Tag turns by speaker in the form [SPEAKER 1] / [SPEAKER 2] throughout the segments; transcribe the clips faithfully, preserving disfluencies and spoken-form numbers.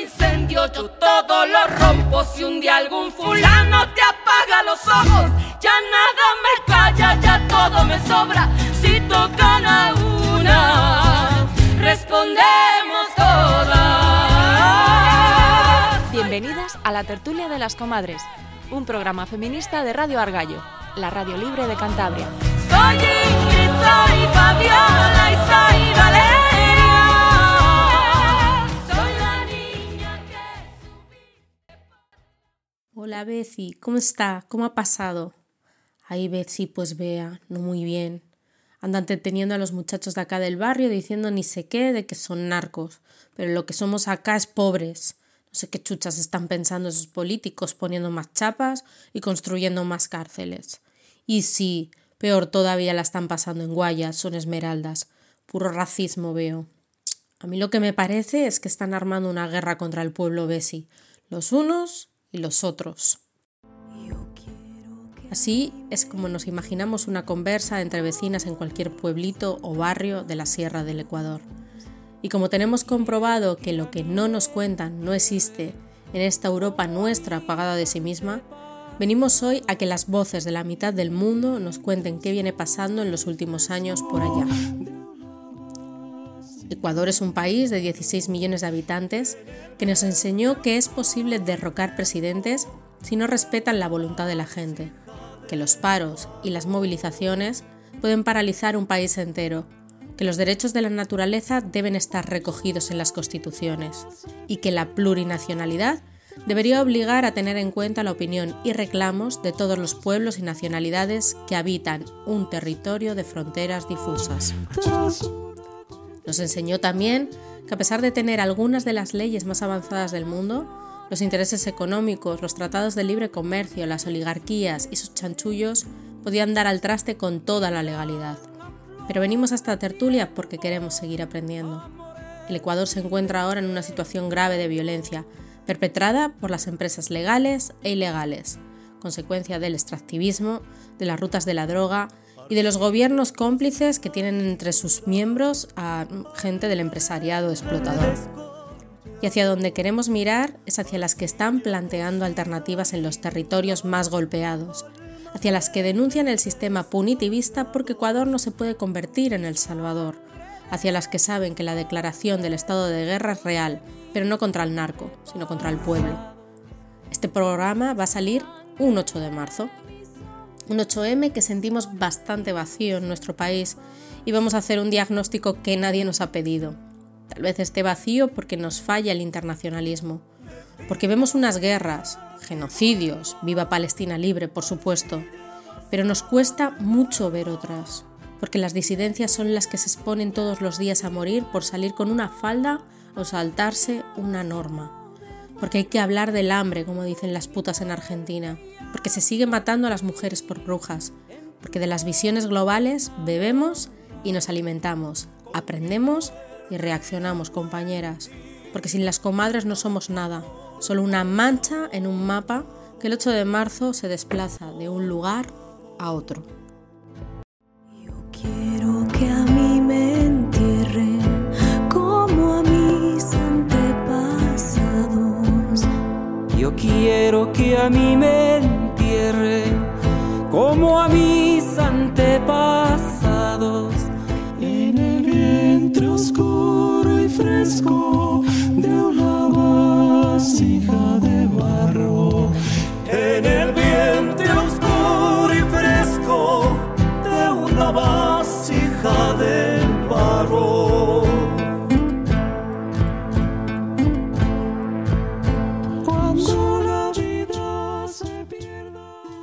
[SPEAKER 1] incendio, yo todo lo rompo. Si un día algún fulano te apaga los ojos, ya nada me calla, ya todo me sobra. Si tocan a una, respondemos todas.
[SPEAKER 2] Bienvenidas a la Tertulia de las Comadres, un programa feminista de Radio Argallo, la radio libre de Cantabria.
[SPEAKER 1] Soy Ingrid, soy Fabiola y soy Valeria. Soy la niña que...
[SPEAKER 3] Hola Betsy, ¿cómo está? ¿Cómo ha pasado? Ay Betsy, pues vea, no muy bien. Andan teniendo a los muchachos de acá del barrio diciendo ni sé qué de que son narcos, pero lo que somos acá es pobres. No sé qué chuchas están pensando esos políticos poniendo más chapas y construyendo más cárceles. Y sí, peor todavía la están pasando en Guayas, son Esmeraldas. Puro racismo veo. A mí lo que me parece es que están armando una guerra contra el pueblo Besi, los unos y los otros. Así es como nos imaginamos una conversa entre vecinas en cualquier pueblito o barrio de la Sierra del Ecuador. Y como tenemos comprobado que lo que no nos cuentan no existe en esta Europa nuestra apagada de sí misma, venimos hoy a que las voces de la mitad del mundo nos cuenten qué viene pasando en los últimos años por allá. Ecuador es un país de dieciséis millones de habitantes que nos enseñó que es posible derrocar presidentes si no respetan la voluntad de la gente, que los paros y las movilizaciones pueden paralizar un país entero, que los derechos de la naturaleza deben estar recogidos en las constituciones y que la plurinacionalidad debería obligar a tener en cuenta la opinión y reclamos de todos los pueblos y nacionalidades que habitan un territorio de fronteras difusas. Nos enseñó también que a pesar de tener algunas de las leyes más avanzadas del mundo, los intereses económicos, los tratados de libre comercio, las oligarquías y sus chanchullos podían dar al traste con toda la legalidad. Pero venimos a esta tertulia porque queremos seguir aprendiendo. El Ecuador se encuentra ahora en una situación grave de violencia, perpetrada por las empresas legales e ilegales, consecuencia del extractivismo, de las rutas de la droga y de los gobiernos cómplices que tienen entre sus miembros a gente del empresariado explotador. Y hacia donde queremos mirar es hacia las que están planteando alternativas en los territorios más golpeados, hacia las que denuncian el sistema punitivista porque Ecuador no se puede convertir en El Salvador, hacia las que saben que la declaración del estado de guerra es real, pero no contra el narco, sino contra el pueblo. Este programa va a salir un ocho de marzo, un ocho eme que sentimos bastante vacío en nuestro país y vamos a hacer un diagnóstico que nadie nos ha pedido. Tal vez esté vacío porque nos falla el internacionalismo, porque vemos unas guerras, genocidios, viva Palestina libre, por supuesto, pero nos cuesta mucho ver otras, porque las disidencias son las que se exponen todos los días a morir por salir con una falda o saltarse una norma, porque hay que hablar del hambre, como dicen las putas en Argentina, porque se sigue matando a las mujeres por brujas, porque de las visiones globales bebemos y nos alimentamos, aprendemos y reaccionamos, compañeras, porque sin las comadres no somos nada, solo una mancha en un mapa que el ocho de marzo se desplaza de un lugar a otro.
[SPEAKER 4] Yo quiero que a mí me entierren como a mis antepasados.
[SPEAKER 5] Yo quiero que a mí me entierren como a mis antepasados.
[SPEAKER 6] En el vientre oscuro y fresco de una vasija de barro.
[SPEAKER 5] En el vientre oscuro y fresco de una vasija de barro.
[SPEAKER 6] Cuando la vida se pierda.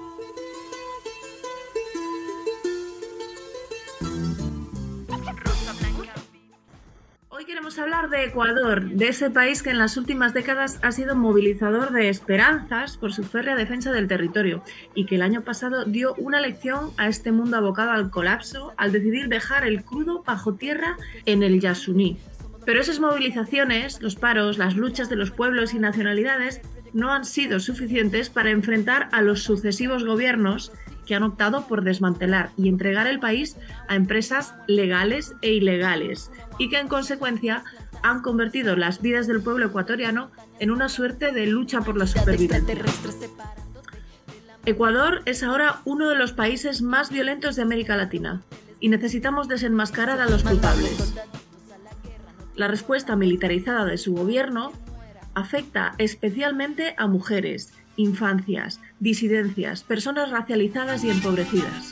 [SPEAKER 7] Hoy queremos hablar de Ecuador, de ese país que en las últimas décadas ha sido movilizador de esperanzas por su férrea defensa del territorio y que el año pasado dio una lección a este mundo abocado al colapso al decidir dejar el crudo bajo tierra en el Yasuní. Pero esas movilizaciones, los paros, las luchas de los pueblos y nacionalidades no han sido suficientes para enfrentar a los sucesivos gobiernos que han optado por desmantelar y entregar el país a empresas legales e ilegales y que en consecuencia han convertido las vidas del pueblo ecuatoriano en una suerte de lucha por la supervivencia. Ecuador es ahora uno de los países más violentos de América Latina y necesitamos desenmascarar a los culpables. La respuesta militarizada de su gobierno afecta especialmente a mujeres, infancias, disidencias, personas racializadas y empobrecidas.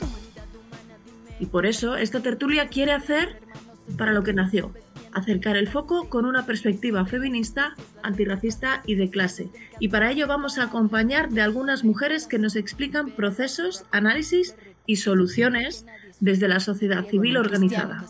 [SPEAKER 7] Y por eso esta tertulia quiere hacer para lo que nació: acercar el foco con una perspectiva feminista, antirracista y de clase. Y para ello vamos a acompañar de algunas mujeres que nos explican procesos, análisis y soluciones desde la sociedad civil organizada.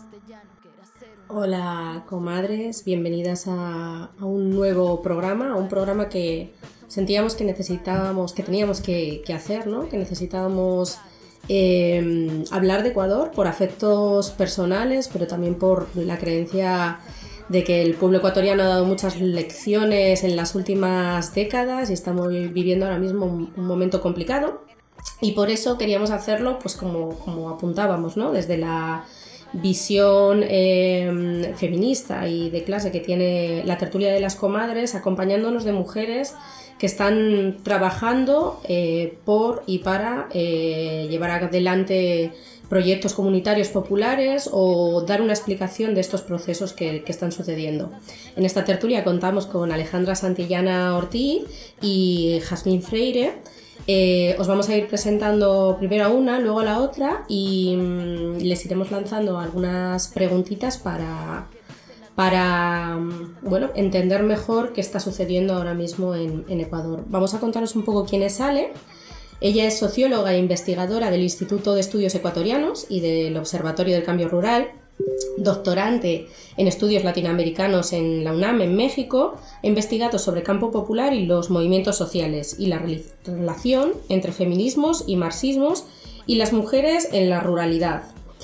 [SPEAKER 3] Hola, comadres, bienvenidas a, a un nuevo programa, a un programa que sentíamos que necesitábamos, que teníamos que, que hacer, ¿no? Que necesitábamos eh, hablar de Ecuador por afectos personales, pero también por la creencia de que el pueblo ecuatoriano ha dado muchas lecciones en las últimas décadas y estamos viviendo ahora mismo un, un momento complicado, y por eso queríamos hacerlo, pues como, como apuntábamos, ¿no? Desde la visión eh, feminista y de clase que tiene la tertulia de las comadres, acompañándonos de mujeres que están trabajando eh, por y para eh, llevar adelante proyectos comunitarios populares o dar una explicación de estos procesos que, que están sucediendo. En esta tertulia contamos con Alejandra Santillana Ortiz y Jazmín Freire. Eh, os vamos a ir presentando primero a una, luego a la otra, y mmm, les iremos lanzando algunas preguntitas para, para bueno, entender mejor qué está sucediendo ahora mismo en, en Ecuador. Vamos a contaros un poco quién es Ale. Ella es socióloga e investigadora del Instituto de Estudios Ecuatorianos y del Observatorio del Cambio Rural, doctorante en estudios latinoamericanos en la UNAM en México, ha investigado sobre campo popular y los movimientos sociales y la relación entre feminismos y marxismos y las mujeres en la ruralidad.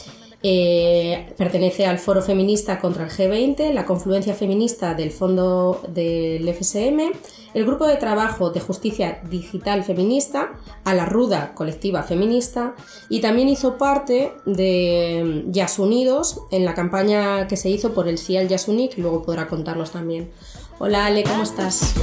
[SPEAKER 3] Eh, pertenece al Foro Feminista contra el G veinte, la Confluencia Feminista del Fondo del F S M, el Grupo de Trabajo de Justicia Digital Feminista, a la Ruda Colectiva Feminista, y también hizo parte de Jazz Unidos en la campaña que se hizo por el C I A L Jazz Uni, que luego podrá contarnos también. Hola Ale, ¿cómo estás?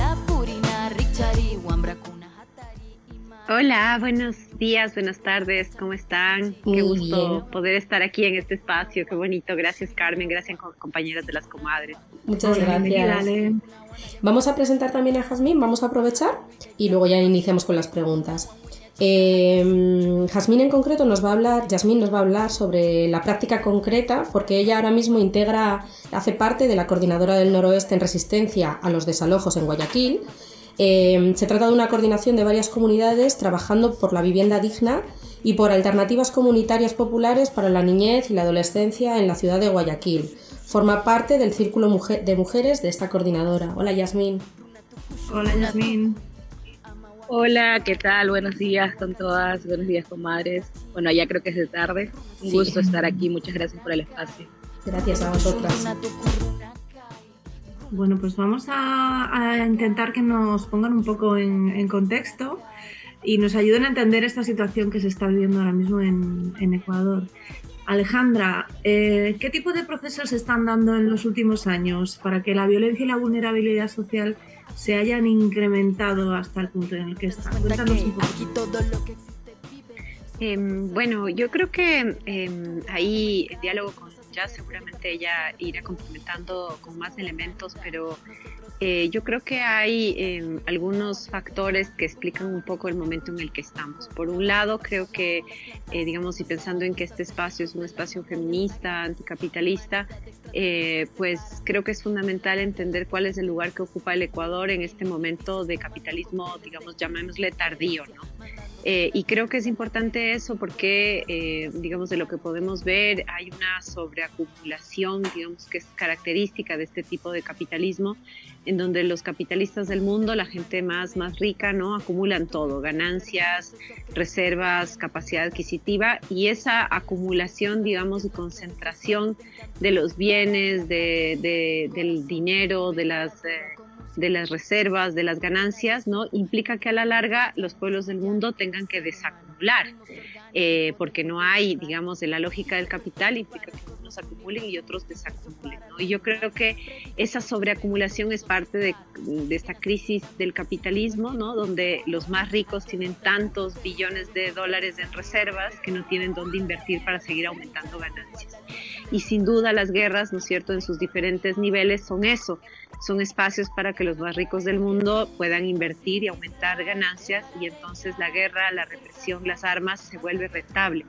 [SPEAKER 8] Hola, buenos días, buenas tardes, ¿cómo están?
[SPEAKER 3] Muy
[SPEAKER 8] Qué gusto
[SPEAKER 3] bien.
[SPEAKER 8] poder estar aquí en este espacio, qué bonito. Gracias, Carmen, gracias, compañeras de las comadres.
[SPEAKER 3] Muchas
[SPEAKER 7] Hola, bienvenida,
[SPEAKER 3] gracias.
[SPEAKER 7] Ale.
[SPEAKER 3] Vamos a presentar también a Jazmín, vamos a aprovechar y luego ya iniciamos con las preguntas. Eh, Jazmín en concreto nos va a hablar, Jazmín nos va a hablar sobre la práctica concreta, porque ella ahora mismo integra, hace parte de la Coordinadora del Noroeste en Resistencia a los Desalojos en Guayaquil. Eh, se trata de una coordinación de varias comunidades trabajando por la vivienda digna y por alternativas comunitarias populares para la niñez y la adolescencia en la ciudad de Guayaquil. Forma parte del círculo mujer, de mujeres de esta coordinadora. Hola, Yasmín.
[SPEAKER 7] Hola, Yasmín.
[SPEAKER 8] Hola, ¿qué tal? Buenos días con todas, buenos días, comadres. Bueno, ya creo que es de tarde. Un
[SPEAKER 3] Sí.
[SPEAKER 8] gusto estar aquí, muchas gracias por el espacio.
[SPEAKER 3] Gracias a vosotras.
[SPEAKER 7] Bueno, pues vamos a, a intentar que nos pongan un poco en, en contexto y nos ayuden a entender esta situación que se está viviendo ahora mismo en, en Ecuador. Alejandra, eh, ¿qué tipo de procesos se están dando en los últimos años para que la violencia y la vulnerabilidad social se hayan incrementado hasta el punto en el que están? Cuéntanos un poco.
[SPEAKER 8] Eh, bueno, yo creo que eh, ahí el diálogo con Jazz seguramente ella irá complementando con más elementos, pero eh, yo creo que hay eh, algunos factores que explican un poco el momento en el que estamos. Por un lado, creo que, eh, digamos, y pensando en que este espacio es un espacio feminista, anticapitalista, eh, pues creo que es fundamental entender cuál es el lugar que ocupa el Ecuador en este momento de capitalismo, digamos, llamémosle tardío, ¿no? Eh, y creo que es importante eso porque, eh, digamos, de lo que podemos ver, hay una sobreacumulación, digamos, que es característica de este tipo de capitalismo, en donde los capitalistas del mundo, la gente más, más rica, ¿no?, acumulan todo, ganancias, reservas, capacidad adquisitiva, y esa acumulación, digamos, y concentración de los bienes, de, de, del dinero, de las... Eh, de las reservas, de las ganancias, ¿no?, implica que a la larga los pueblos del mundo tengan que desacumular, eh, porque no hay, digamos, en la lógica del capital, implica que uno algunos acumulen y otros desacumulen, ¿no? Y yo creo que esa sobreacumulación es parte de, de esta crisis del capitalismo, ¿no? Donde los más ricos tienen tantos billones de dólares en reservas que no tienen dónde invertir para seguir aumentando ganancias. Y sin duda las guerras, ¿no es cierto?, en sus diferentes niveles son eso, son espacios para que los más ricos del mundo puedan invertir y aumentar ganancias, y entonces la guerra, la represión, las armas se vuelve rentable.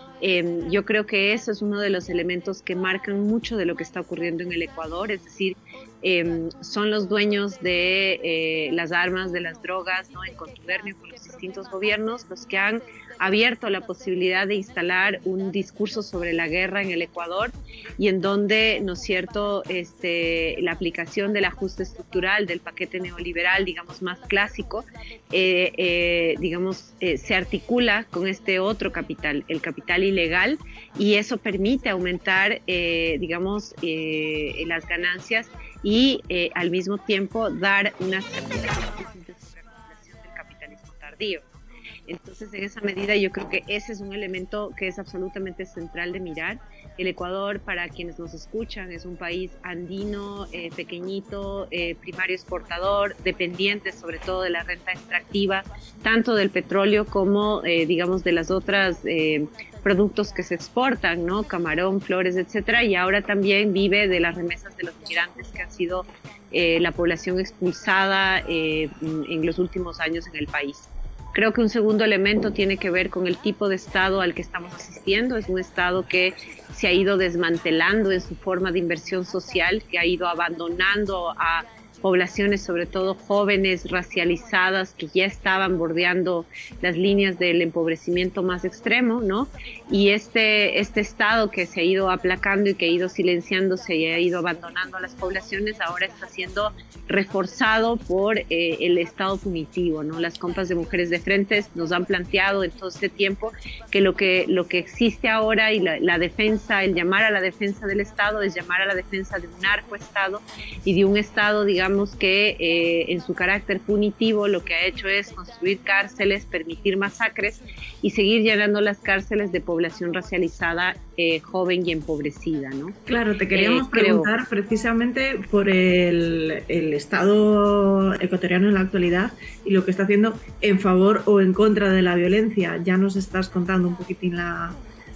[SPEAKER 8] Eh, yo creo que eso es uno de los elementos que marcan mucho de lo que está ocurriendo en el Ecuador, es decir, eh, son los dueños de eh, las armas, de las drogas, ¿no?, en contubernio con los distintos gobiernos, los que han abierto la posibilidad de instalar un discurso sobre la guerra en el Ecuador, y en donde, ¿no es cierto?, este, la aplicación del ajuste estructural del paquete neoliberal, digamos, más clásico, eh, eh, digamos, eh, se articula con este otro capital, el capital ilegal, y eso permite aumentar, eh, digamos, eh, las ganancias y eh, al mismo tiempo dar una certidumbre de sobreacumulación del capitalismo tardío. Entonces, en esa medida, yo creo que ese es un elemento que es absolutamente central de mirar. El Ecuador, para quienes nos escuchan, es un país andino, eh, pequeñito, eh, primario exportador, dependiente sobre todo de la renta extractiva, tanto del petróleo como, eh, digamos, de las otras eh, productos que se exportan, ¿no? Camarón, flores, etcétera, y ahora también vive de las remesas de los migrantes que han sido eh, la población expulsada eh, en los últimos años en el país. Creo que un segundo elemento tiene que ver con el tipo de Estado al que estamos asistiendo. Es un Estado que se ha ido desmantelando en su forma de inversión social, que ha ido abandonando a poblaciones, sobre todo jóvenes, racializadas, que ya estaban bordeando las líneas del empobrecimiento más extremo, ¿no? Y este, este Estado que se ha ido aplacando y que ha ido silenciándose y ha ido abandonando a las poblaciones, ahora está siendo reforzado por eh, el Estado punitivo, ¿no? Las compas de Mujeres de Frente nos han planteado en todo este tiempo que lo que, lo que existe ahora y la, la defensa, el llamar a la defensa del Estado es llamar a la defensa de un narcoestado y de un Estado, digamos, que eh, en su carácter punitivo lo que ha hecho es construir cárceles, permitir masacres y seguir llenando las cárceles de población racializada, eh, joven y empobrecida, ¿no?
[SPEAKER 7] Claro, te queríamos eh, preguntar creo... precisamente por el, el Estado ecuatoriano en la actualidad y lo que está haciendo en favor o en contra de la violencia. Ya nos estás contando un poquitín la...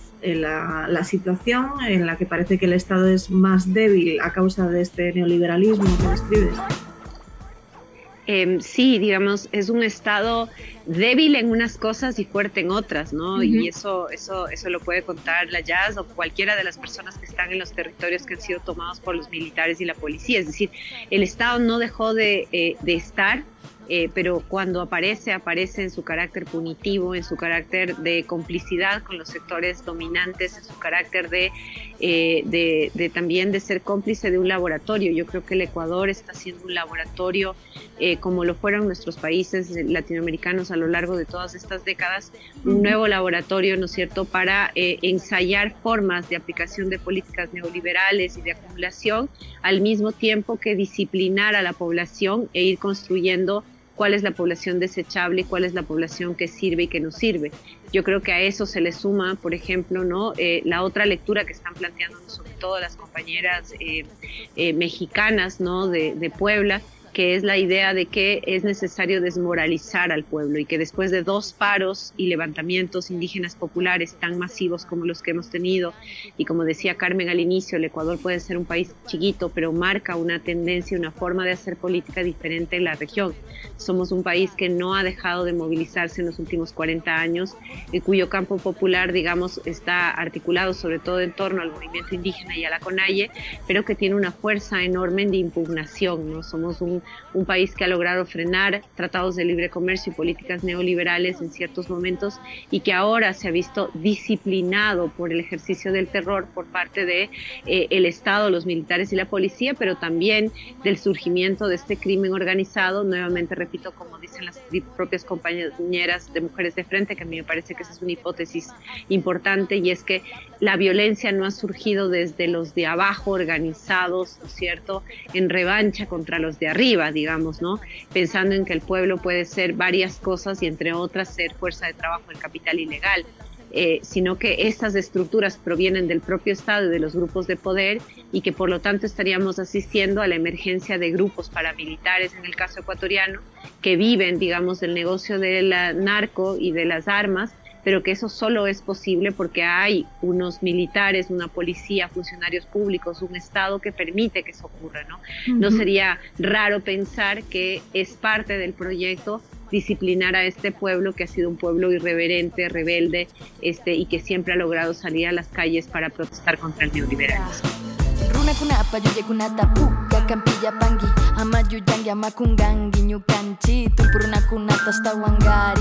[SPEAKER 7] La, la situación en la que parece que el Estado es más débil a causa de este neoliberalismo que describes.
[SPEAKER 8] Eh, sí, digamos, es un Estado débil en unas cosas y fuerte en otras, ¿no? Uh-huh. Y eso, eso, eso lo puede contar la Jazz o cualquiera de las personas que están en los territorios que han sido tomados por los militares y la policía. Es decir, el Estado no dejó de, eh, de estar, Eh, pero cuando aparece, aparece en su carácter punitivo, en su carácter de complicidad con los sectores dominantes, en su carácter de, eh, de, de también de ser cómplice de un laboratorio. Yo creo que el Ecuador está siendo un laboratorio, eh, como lo fueron nuestros países latinoamericanos a lo largo de todas estas décadas, un nuevo laboratorio, ¿no es cierto?, para eh, ensayar formas de aplicación de políticas neoliberales y de acumulación, al mismo tiempo que disciplinar a la población e ir construyendo cuál es la población desechable y cuál es la población que sirve y que no sirve. Yo creo que a eso se le suma, por ejemplo, ¿no? eh, la otra lectura que están planteando sobre todo las compañeras eh, eh, mexicanas, ¿no? de, de Puebla, que es la idea de que es necesario desmoralizar al pueblo y que después de dos paros y levantamientos indígenas populares tan masivos como los que hemos tenido, y como decía Carmen al inicio, el Ecuador puede ser un país chiquito, pero marca una tendencia, una forma de hacer política diferente en la región. Somos un país que no ha dejado de movilizarse en los últimos cuarenta años, y cuyo campo popular, digamos, está articulado sobre todo en torno al movimiento indígena y a la CONAIE, pero que tiene una fuerza enorme de impugnación, ¿no? Somos un un país que ha logrado frenar tratados de libre comercio y políticas neoliberales en ciertos momentos y que ahora se ha visto disciplinado por el ejercicio del terror por parte de eh, el Estado, los militares y la policía, pero también del surgimiento de este crimen organizado. Nuevamente repito, como dicen las propias compañeras de Mujeres de Frente, que a mí me parece que esa es una hipótesis importante, y es que la violencia no ha surgido desde los de abajo organizados, ¿no es cierto?, en revancha contra los de arriba, digamos, ¿no? Pensando en que el pueblo puede ser varias cosas y entre otras ser fuerza de trabajo del capital ilegal. eh, sino que estas estructuras provienen del propio Estado y de los grupos de poder y que por lo tanto estaríamos asistiendo a la emergencia de grupos paramilitares, en el caso ecuatoriano, que viven, digamos, del negocio del narco y de las armas, pero que eso solo es posible porque hay unos militares, una policía, funcionarios públicos, un Estado que permite que eso ocurra, ¿no? Uh-huh. No sería raro pensar que es parte del proyecto disciplinar a este pueblo que ha sido un pueblo irreverente, rebelde, este, y que siempre ha logrado salir a las calles para protestar contra el neoliberalismo.
[SPEAKER 9] Runa kuna payuye kuna tapuka kampilla pangi amayu yangi amakungangi nyukanchi tumpuruna kuna tastawangari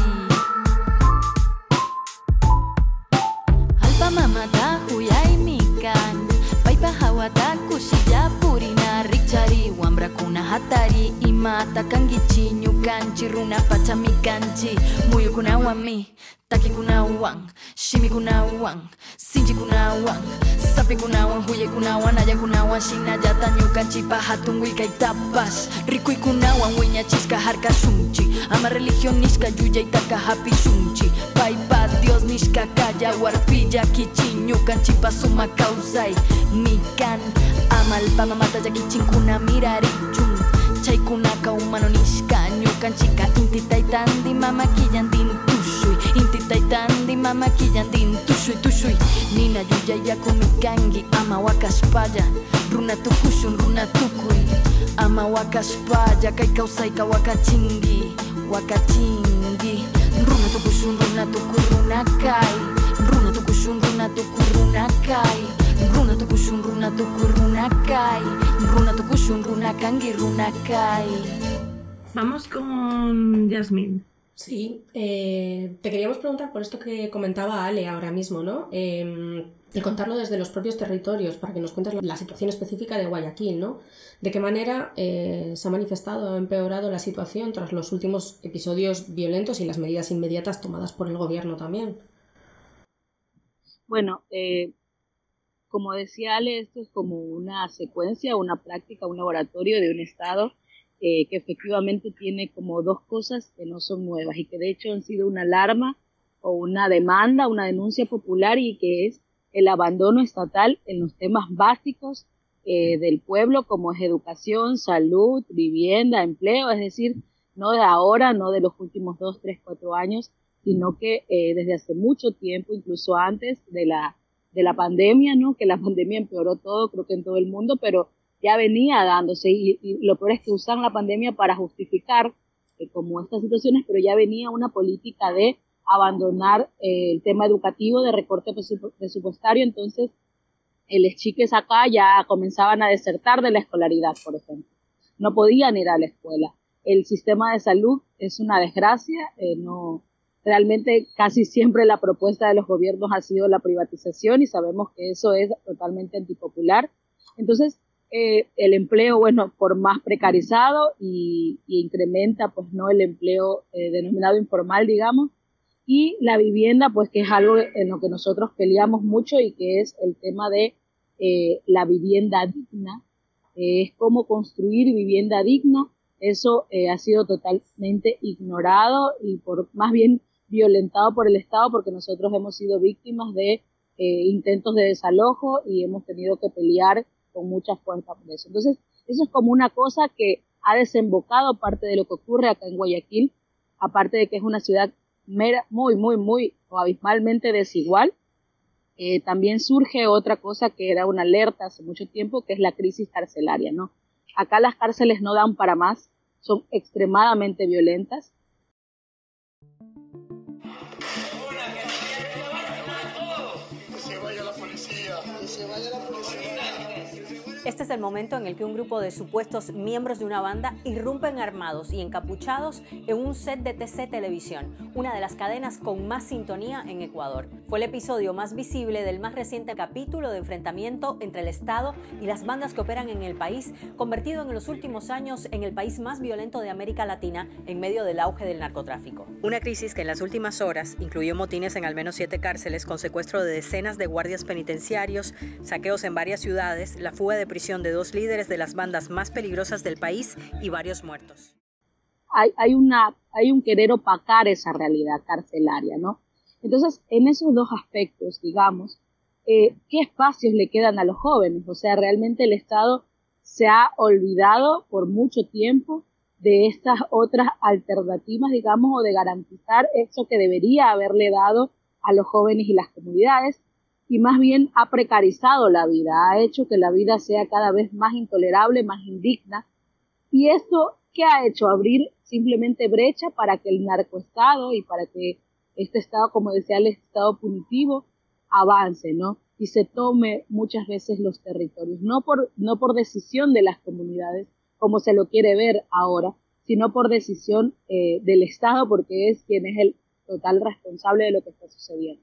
[SPEAKER 9] alpa mamata huyai mikan paipa hawata kushiya purina richari wambra kuna hatari imata kangichi nyukanchi runa pachamikanchi muyu kuna wami taki kuna wang shimi kuna wang sinji kuna wang sapi kuna wang huye kuna wang naya kuna wang shinaya tanyukanchi pahatungui kaitapas rikui kuna wang wiña chisca harka sunchi ama religión niska yuya itaka happy sunchi paipa dios niska kaya warpilla kichi nyukanchi pasuma kausai nikan amal pama mata ya kichin kuna mirari chung chay kuna ka humano niska nyukanchi ka inti taitandi mama kiyandin tushui inti taitandi mama kiyandin tushui tushui nina yuya yakumikangi ama wakaspaya runa tukushun runa tukui ama wakaspaya kai kausai ka wakachingi wakachingi runa tukushun runa tukuruna kai runa tukushun runa tukuruna kai runa tukushun runa tukuruna kai runa tukushun runa kangi runa kai.
[SPEAKER 7] Vamos con Yasmín.
[SPEAKER 3] Sí, eh, te queríamos preguntar por esto que comentaba Ale ahora mismo, ¿no? Eh, el contarlo desde los propios territorios, para que nos cuentes la situación específica de Guayaquil, ¿no? ¿De qué manera eh, se ha manifestado o empeorado la situación tras los últimos episodios violentos y las medidas inmediatas tomadas por el gobierno también?
[SPEAKER 10] Bueno, eh, como decía Ale, esto es como una secuencia, una práctica, un laboratorio de un Estado Eh, que efectivamente tiene como dos cosas que no son nuevas y que de hecho han sido una alarma o una demanda, una denuncia popular, y que es el abandono estatal en los temas básicos eh, del pueblo, como es educación, salud, vivienda, empleo, es decir, no de ahora, no de los últimos dos, tres, cuatro años, sino que eh, desde hace mucho tiempo, incluso antes de la, de la pandemia, ¿no? Que la pandemia empeoró todo, creo que en todo el mundo, pero ya venía dándose, y, y lo peor es que usan la pandemia para justificar eh, como estas situaciones, pero ya venía una política de abandonar eh, el tema educativo, de recorte presupuestario. Entonces eh, los chiques acá ya comenzaban a desertar de la escolaridad, por ejemplo, no podían ir a la escuela. El sistema de salud es una desgracia, eh, no, realmente casi siempre la propuesta de los gobiernos ha sido la privatización, y sabemos que eso es totalmente antipopular. Entonces Eh, el empleo, bueno, por más precarizado, y, y incrementa, pues, no el empleo eh, denominado informal, digamos, y la vivienda, pues, que es algo en lo que nosotros peleamos mucho, y que es el tema de eh, la vivienda digna, eh, es cómo construir vivienda digna. Eso eh, ha sido totalmente ignorado y por más bien violentado por el Estado, porque nosotros hemos sido víctimas de eh, intentos de desalojo y hemos tenido que pelear con mucha fuerza por eso. Entonces, eso es como una cosa que ha desembocado parte de lo que ocurre acá en Guayaquil, aparte de que es una ciudad mera, muy, muy, muy o abismalmente desigual. Eh, también surge otra cosa que era una alerta hace mucho tiempo, que es la crisis carcelaria, ¿no? Acá las cárceles no dan para más, son extremadamente violentas.
[SPEAKER 6] Que se vaya la policía, que se vaya la policía.
[SPEAKER 11] Este es el momento en el que un grupo de supuestos miembros de una banda irrumpen armados y encapuchados en un set de T C Televisión, una de las cadenas con más sintonía en Ecuador. Fue el episodio más visible del más reciente capítulo de enfrentamiento entre el Estado y las bandas que operan en el país, convertido en los últimos años en el país más violento de América Latina en medio del auge del narcotráfico. Una crisis que en las últimas horas incluyó motines en al menos siete cárceles, con secuestro de decenas de guardias penitenciarios, saqueos en varias ciudades, la fuga de prisión de dos líderes de las bandas más peligrosas del país y varios muertos.
[SPEAKER 10] Hay, hay, una, hay un querer opacar esa realidad carcelaria, ¿no? Entonces, en esos dos aspectos, digamos, eh, ¿qué espacios le quedan a los jóvenes? O sea, realmente el Estado se ha olvidado por mucho tiempo de estas otras alternativas, digamos, o de garantizar eso que debería haberle dado a los jóvenes y las comunidades, y más bien ha precarizado la vida, ha hecho que la vida sea cada vez más intolerable, más indigna. Y esto, ¿qué ha hecho? Abrir simplemente brecha para que el narcoestado y para que este Estado, como decía, el Estado punitivo, avance, ¿no? Y se tome muchas veces los territorios, no por, no por decisión de las comunidades, como se lo quiere ver ahora, sino por decisión eh, del Estado, porque es quien es el total responsable de lo que está sucediendo.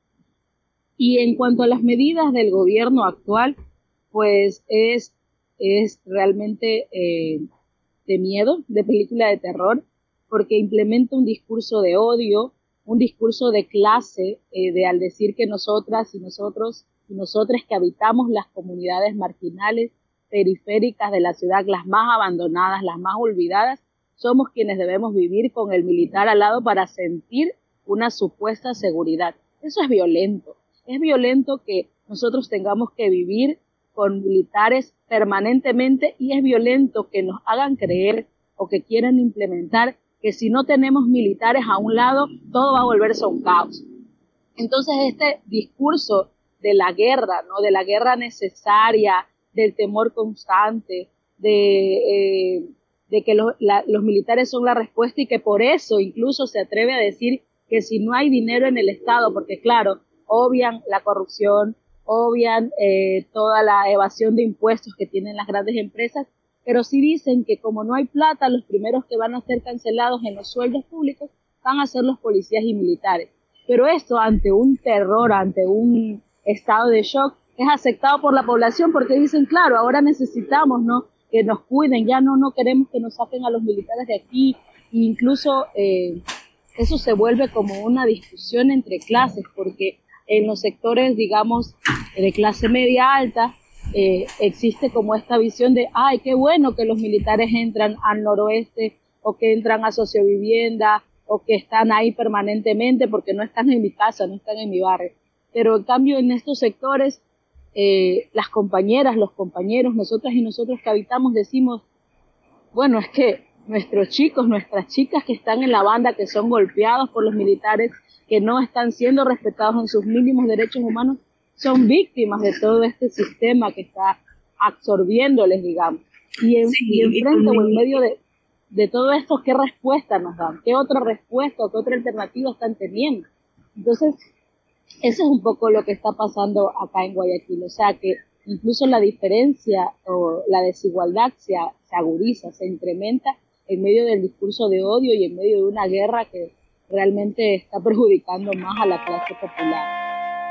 [SPEAKER 10] Y en cuanto a las medidas del gobierno actual, pues es, es realmente eh, de miedo, de película de terror, porque implementa un discurso de odio, un discurso de clase, eh, de al decir que nosotras y nosotros y nosotras que habitamos las comunidades marginales, periféricas de la ciudad, las más abandonadas, las más olvidadas, somos quienes debemos vivir con el militar al lado para sentir una supuesta seguridad. Eso es violento. Es violento que nosotros tengamos que vivir con militares permanentemente, y es violento que nos hagan creer o que quieran implementar que si no tenemos militares a un lado, todo va a volverse un caos. Entonces este discurso de la guerra, ¿no? De la guerra necesaria, del temor constante, de, eh, de que lo, la, los militares son la respuesta, y que por eso incluso se atreve a decir que si no hay dinero en el Estado, porque claro, obvian la corrupción, obvian eh, toda la evasión de impuestos que tienen las grandes empresas, pero sí dicen que como no hay plata, los primeros que van a ser cancelados en los sueldos públicos van a ser los policías y militares. Pero esto, ante un terror, ante un estado de shock, es aceptado por la población, porque dicen, claro, ahora necesitamos, ¿no?, que nos cuiden, ya no, no queremos que nos saquen a los militares de aquí. E incluso eh, eso se vuelve como una discusión entre clases, porque en los sectores, digamos, de clase media alta, eh, existe como esta visión de, ay, qué bueno que los militares entran al noroeste, o que entran a sociovivienda, o que están ahí permanentemente porque no están en mi casa, no están en mi barrio. Pero en cambio en estos sectores, eh, las compañeras, los compañeros, nosotras y nosotros que habitamos decimos, bueno, es que nuestros chicos, nuestras chicas que están en la banda, que son golpeados por los militares, que no están siendo respetados en sus mínimos derechos humanos, son víctimas de todo este sistema que está absorbiéndoles, digamos. Y en, sí, y en frente o en medio de, de todo esto, ¿qué respuesta nos dan? ¿Qué otra respuesta o qué otra alternativa están teniendo? Entonces, eso es un poco lo que está pasando acá en Guayaquil. O sea, que incluso la diferencia o la desigualdad se, se agudiza, se incrementa en medio del discurso de odio y en medio de una guerra que realmente está perjudicando más a la clase popular.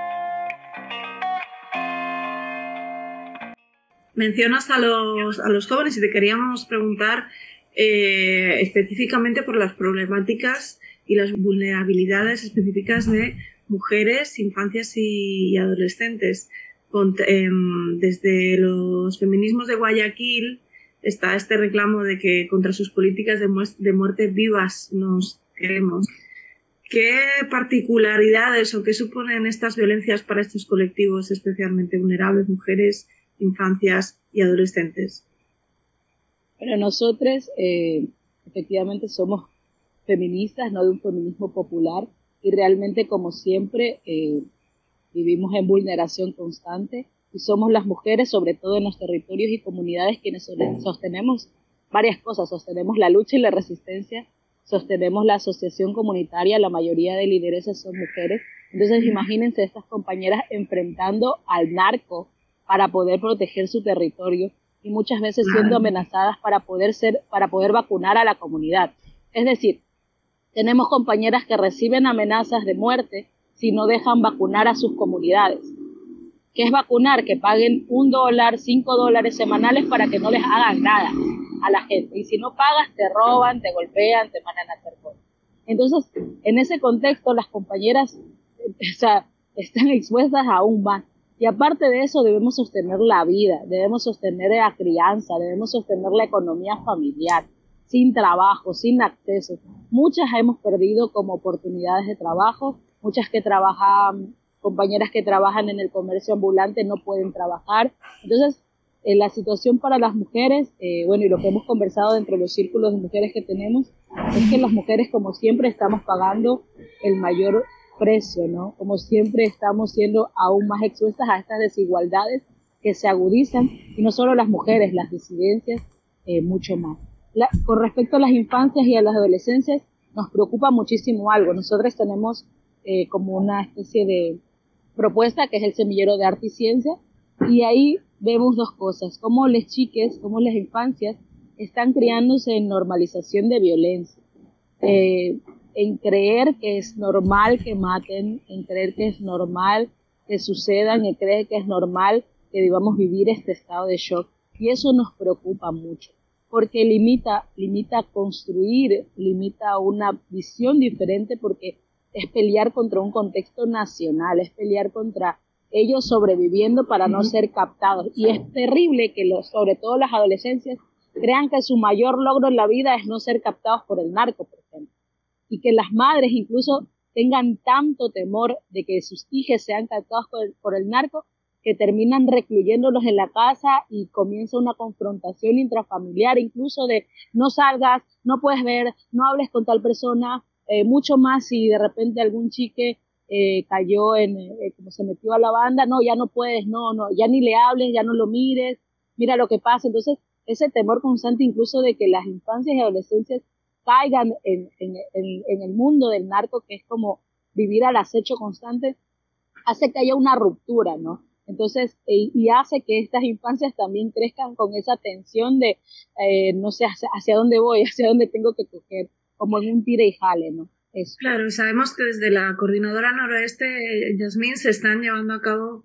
[SPEAKER 7] Mencionas a los, a los jóvenes y te queríamos preguntar eh, específicamente por las problemáticas y las vulnerabilidades específicas de mujeres, infancias y, y adolescentes. Con, eh, desde los feminismos de Guayaquil está este reclamo de que contra sus políticas de, mu- de muerte vivas nos queremos. ¿Qué particularidades o qué suponen estas violencias para estos colectivos especialmente vulnerables, mujeres, infancias y adolescentes?
[SPEAKER 10] Bueno, nosotros eh, efectivamente somos feministas, no de un feminismo popular, y realmente, como siempre, eh, vivimos en vulneración constante, y somos las mujeres, sobre todo en los territorios y comunidades, quienes sostenemos varias cosas. Sostenemos la lucha y la resistencia, sostenemos la asociación comunitaria, la mayoría de lideresas son mujeres. Entonces imagínense estas compañeras enfrentando al narco para poder proteger su territorio, y muchas veces siendo amenazadas para poder ser, para poder vacunar a la comunidad. Es decir, tenemos compañeras que reciben amenazas de muerte si no dejan vacunar a sus comunidades. ¿Qué es vacunar? Que paguen un dólar, cinco dólares semanales para que no les hagan nada a la gente. Y si no pagas, te roban, te golpean, te mandan a hacer cosas. Entonces, en ese contexto, las compañeras o sea, están expuestas aún más. Y aparte de eso, debemos sostener la vida, debemos sostener la crianza, debemos sostener la economía familiar, sin trabajo, sin acceso. Muchas hemos perdido como oportunidades de trabajo, muchas que trabajan, compañeras que trabajan en el comercio ambulante no pueden trabajar. Entonces, eh, la situación para las mujeres, eh, bueno, y lo que hemos conversado dentro de los círculos de mujeres que tenemos, es que las mujeres, como siempre, estamos pagando el mayor precio, ¿no? Como siempre estamos siendo aún más expuestas a estas desigualdades que se agudizan, y no solo las mujeres, las disidencias, eh, mucho más. La, con respecto a las infancias y a las adolescencias, nos preocupa muchísimo algo. Nosotros tenemos eh, como una especie de propuesta que es el semillero de arte y ciencia, y ahí vemos dos cosas, cómo las chiques, cómo las infancias están criándose en normalización de violencia, eh, en creer que es normal que maten, en creer que es normal que sucedan, en creer que es normal que debamos vivir este estado de shock. Y eso nos preocupa mucho, porque limita, limita construir, limita una visión diferente, porque es pelear contra un contexto nacional, es pelear contra ellos sobreviviendo para no ser captados. Y es terrible que los, sobre todo las adolescencias, crean que su mayor logro en la vida es no ser captados por el narco, por ejemplo. Y que las madres incluso tengan tanto temor de que sus hijos sean captados por el, por el narco, que terminan recluyéndolos en la casa y comienza una confrontación intrafamiliar, incluso de no salgas, no puedes ver, no hables con tal persona, eh, mucho más si de repente algún chique eh, cayó en, eh, como se metió a la banda, no, ya no puedes, no, no, ya ni le hables, ya no lo mires, mira lo que pasa. Entonces, ese temor constante incluso de que las infancias y adolescencias caigan en, en, en, en el mundo del narco, que es como vivir al acecho constante, hace que haya una ruptura, ¿no? Entonces, y, y hace que estas infancias también crezcan con esa tensión de, eh, no sé, hacia, hacia dónde voy, hacia dónde tengo que coger, como en un tire y jale, ¿no? Eso.
[SPEAKER 7] Claro, sabemos que desde la Coordinadora Noroeste, Yasmín, se están llevando a cabo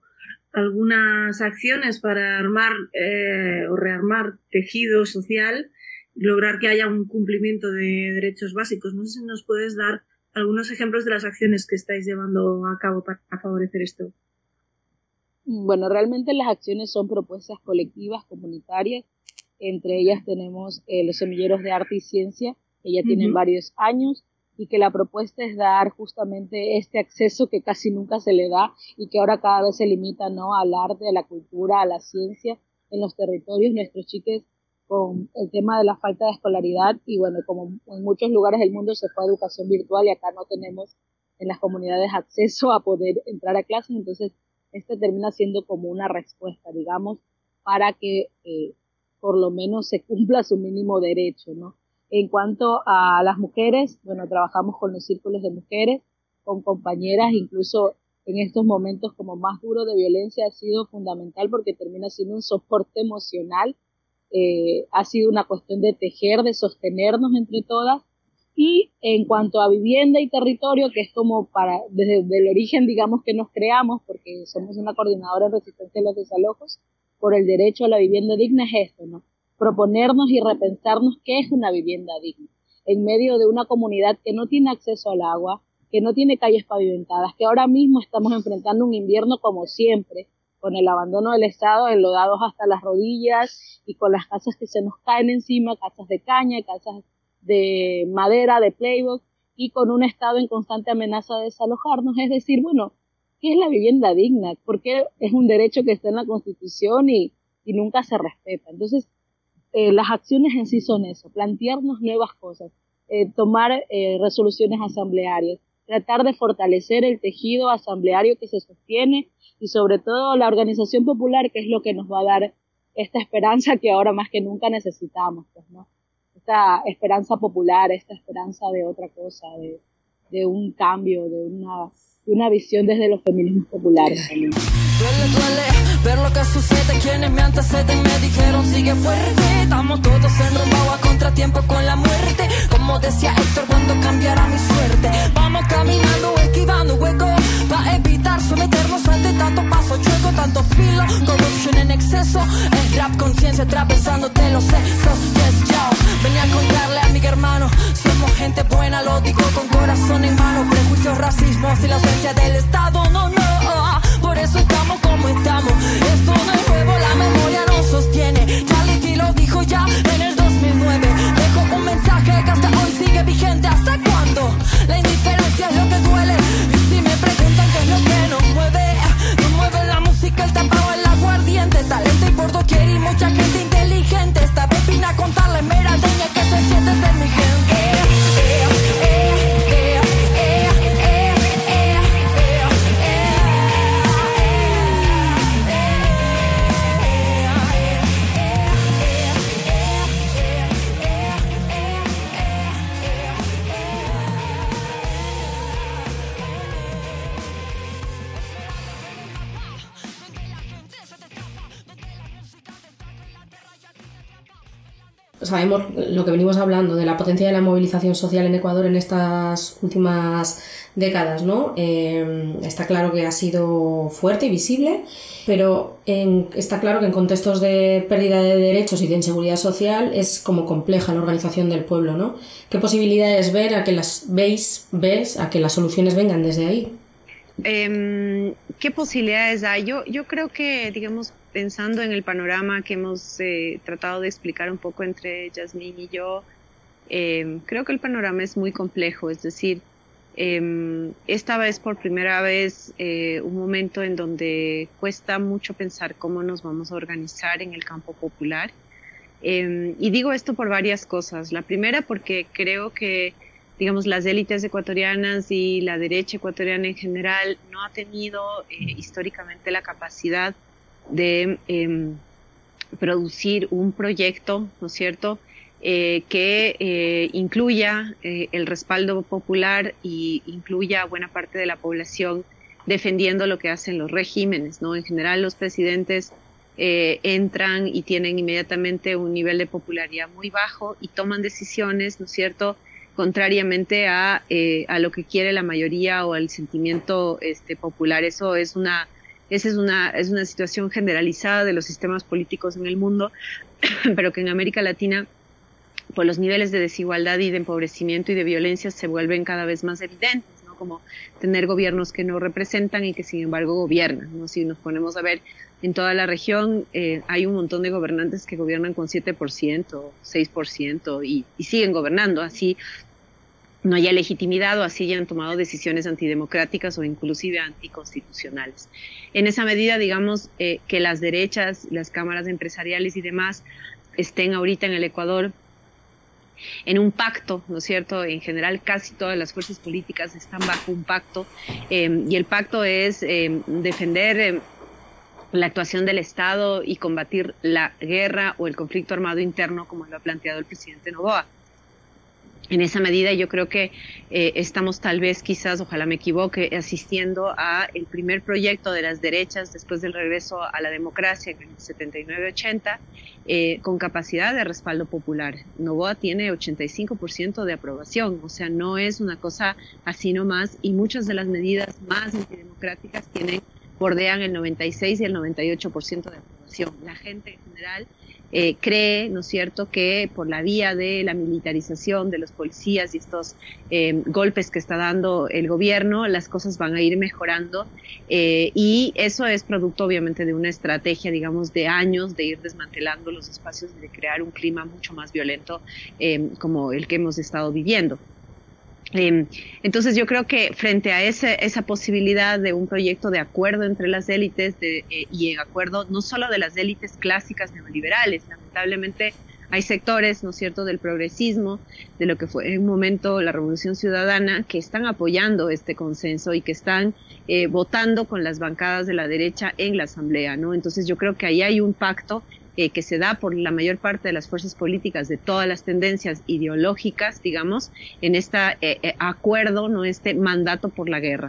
[SPEAKER 7] algunas acciones para armar eh, o rearmar tejido social y lograr que haya un cumplimiento de derechos básicos. No sé si nos puedes dar algunos ejemplos de las acciones que estáis llevando a cabo para favorecer esto.
[SPEAKER 10] Bueno, realmente las acciones son propuestas colectivas, comunitarias. Entre ellas tenemos eh, los semilleros de arte y ciencia, que ya tienen uh-huh. varios años, y que la propuesta es dar justamente este acceso que casi nunca se le da y que ahora cada vez se limita, ¿no?, al arte, a la cultura, a la ciencia en los territorios. Nuestros chiques, con el tema de la falta de escolaridad, y bueno, como en muchos lugares del mundo se fue a educación virtual y acá no tenemos en las comunidades acceso a poder entrar a clases, entonces este termina siendo como una respuesta, digamos, para que eh, por lo menos se cumpla su mínimo derecho, ¿no? En cuanto a las mujeres, bueno, trabajamos con los círculos de mujeres, con compañeras, incluso en estos momentos como más duros de violencia ha sido fundamental porque termina siendo un soporte emocional, eh, ha sido una cuestión de tejer, de sostenernos entre todas. Y en cuanto a vivienda y territorio, que es como para, desde, desde el origen, digamos, que nos creamos, porque somos una coordinadora en resistencia a los desalojos, por el derecho a la vivienda digna, es esto, ¿no? Proponernos y repensarnos qué es una vivienda digna, en medio de una comunidad que no tiene acceso al agua, que no tiene calles pavimentadas, que ahora mismo estamos enfrentando un invierno como siempre, con el abandono del Estado, enlodados hasta las rodillas, y con las casas que se nos caen encima, casas de caña, casas de madera, de playbox, y con un Estado en constante amenaza de desalojarnos. Es decir, bueno, ¿qué es la vivienda digna? Porque es un derecho que está en la Constitución y, y nunca se respeta. Entonces, eh, las acciones en sí son eso, plantearnos nuevas cosas, eh, tomar eh, resoluciones asamblearias, tratar de fortalecer el tejido asambleario que se sostiene y sobre todo la organización popular, que es lo que nos va a dar esta esperanza que ahora más que nunca necesitamos, pues, ¿no? Esta esperanza popular, esta esperanza de otra cosa, de, de un cambio, de una, de una visión desde los feminismos populares también.
[SPEAKER 12] Duele, duele ver lo que sucede, quienes me anteceden me dijeron sigue fuerte, estamos todos enrumbados a contratiempo con la muerte, como decía Héctor cuando cambiara mi suerte, vamos caminando esquivando huecos, para evitar someternos ante tanto paso chueco, tanto filo, corrupción en exceso, el rap conciencia atravesándote los sesos, yes yo, venía a contarle a mi hermano, somos gente buena, lo digo con corazón en mano, prejuicios, racismo, sin la ausencia del Estado, no, no, por eso estamos como estamos, esto no es nuevo, la memoria nos sostiene, Charlie T lo dijo ya en el dos mil nueve, dejo un mensaje que hasta hoy sigue vigente, ¿hasta cuándo? La indiferencia es lo que duele, y si me
[SPEAKER 3] sabemos lo que venimos hablando de la potencia de la movilización social en Ecuador en estas últimas décadas, ¿no? Eh, está claro que ha sido fuerte y visible, pero en, está claro que en contextos de pérdida de derechos y de inseguridad social es como compleja la organización del pueblo, ¿no? ¿Qué posibilidades ver a que las veis, ves a que las soluciones vengan desde ahí?
[SPEAKER 8] Eh, ¿Qué posibilidades hay? Yo, yo creo que, digamos, pensando en el panorama que hemos eh, tratado de explicar un poco entre Yasmín y yo, eh, creo que el panorama es muy complejo, es decir, eh, esta vez por primera vez eh, un momento en donde cuesta mucho pensar cómo nos vamos a organizar en el campo popular. Eh, y digo esto por varias cosas. La primera porque creo que, digamos, las élites ecuatorianas y la derecha ecuatoriana en general no ha tenido eh, históricamente la capacidad de eh, producir un proyecto, ¿no es cierto?, eh, que eh, incluya eh, el respaldo popular y incluya a buena parte de la población defendiendo lo que hacen los regímenes, ¿no? En general los presidentes eh, entran y tienen inmediatamente un nivel de popularidad muy bajo y toman decisiones, ¿no es cierto?, contrariamente a, eh, a lo que quiere la mayoría o al sentimiento este, popular. Eso es una, esa es una, es una situación generalizada de los sistemas políticos en el mundo, pero que en América Latina, por los niveles de desigualdad y de empobrecimiento y de violencia, se vuelven cada vez más evidentes, ¿no? Como tener gobiernos que no representan y que sin embargo gobiernan, ¿no? Si nos ponemos a ver en toda la región, eh, hay un montón de gobernantes que gobiernan con siete por ciento, seis por ciento y, y siguen gobernando, así no haya legitimidad o así hayan tomado decisiones antidemocráticas o inclusive anticonstitucionales. En esa medida, digamos, eh, que las derechas, las cámaras empresariales y demás estén ahorita en el Ecuador en un pacto, ¿no es cierto? En general, casi todas las fuerzas políticas están bajo un pacto, eh, y el pacto es eh, defender eh, la actuación del Estado y combatir la guerra o el conflicto armado interno, como lo ha planteado el presidente Noboa. En esa medida yo creo que eh, estamos tal vez, quizás, ojalá me equivoque, asistiendo a el primer proyecto de las derechas después del regreso a la democracia en el setenta y nueve ochenta, eh, con capacidad de respaldo popular. Noboa tiene ochenta y cinco por ciento de aprobación, o sea, no es una cosa así nomás, y muchas de las medidas más antidemocráticas tienen, bordean el noventa y seis y el noventa y ocho por ciento de aprobación. La gente en general Eh, cree, ¿no es cierto?, que por la vía de la militarización de los policías y estos eh, golpes que está dando el gobierno, las cosas van a ir mejorando, eh, y eso es producto obviamente de una estrategia, digamos, de años de ir desmantelando los espacios y de crear un clima mucho más violento eh, como el que hemos estado viviendo. Eh, entonces yo creo que frente a ese, esa posibilidad de un proyecto de acuerdo entre las élites de, eh, y en acuerdo no solo de las élites clásicas neoliberales, lamentablemente hay sectores, ¿no es cierto?, del progresismo, de lo que fue en un momento la Revolución Ciudadana, que están apoyando este consenso y que están eh, votando con las bancadas de la derecha en la Asamblea, ¿no? Entonces yo creo que ahí hay un pacto Eh, que se da por la mayor parte de las fuerzas políticas de todas las tendencias ideológicas, digamos, en este eh, eh, acuerdo, no este mandato por la guerra.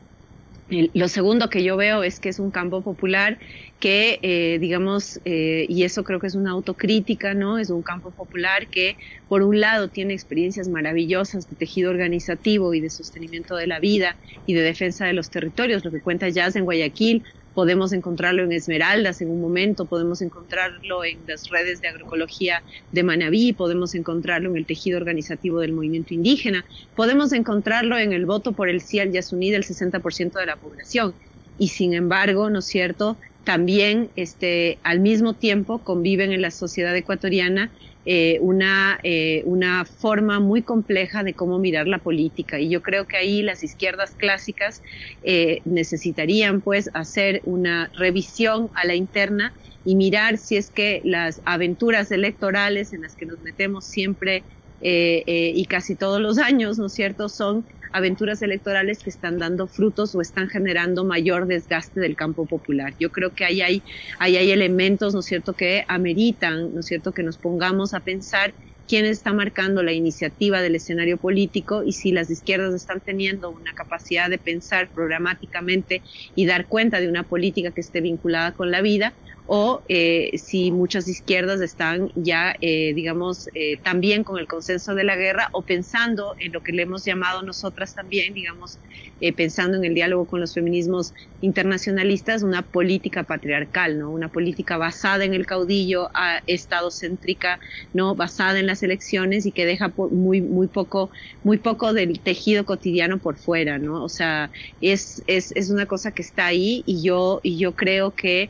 [SPEAKER 8] El, lo segundo que yo veo es que es un campo popular que, eh, digamos, eh, y eso creo que es una autocrítica, ¿no? Es un campo popular que, por un lado, tiene experiencias maravillosas de tejido organizativo y de sostenimiento de la vida y de defensa de los territorios, lo que cuenta Jazz en Guayaquil. Podemos encontrarlo en Esmeraldas en un momento, podemos encontrarlo en las redes de agroecología de Manabí, podemos encontrarlo en el tejido organizativo del movimiento indígena, podemos encontrarlo en el voto por el sí al Yasuní del sesenta por ciento de la población. Y sin embargo, ¿no es cierto?, también este, al mismo tiempo conviven en la sociedad ecuatoriana eh, una, eh, una forma muy compleja de cómo mirar la política. Y yo creo que ahí las izquierdas clásicas eh, necesitarían pues hacer una revisión a la interna y mirar si es que las aventuras electorales en las que nos metemos siempre eh, eh, y casi todos los años, ¿no es cierto?, son aventuras electorales que están dando frutos o están generando mayor desgaste del campo popular. Yo creo que ahí hay, ahí hay elementos, ¿no es cierto?, que ameritan, ¿no es cierto?, que nos pongamos a pensar quién está marcando la iniciativa del escenario político y si las izquierdas están teniendo una capacidad de pensar programáticamente y dar cuenta de una política que esté vinculada con la vida, o eh, si muchas izquierdas están ya, eh, digamos, eh, también con el consenso de la guerra o pensando en lo que le hemos llamado nosotras también, digamos, eh, pensando en el diálogo con los feminismos internacionalistas, una política patriarcal, ¿no? Una política basada en el caudillo, a, estadocéntrica, ¿no? Basada en las elecciones y que deja por muy, muy poco, muy poco del tejido cotidiano por fuera, ¿no? O sea, es, es, es una cosa que está ahí y yo, y yo creo que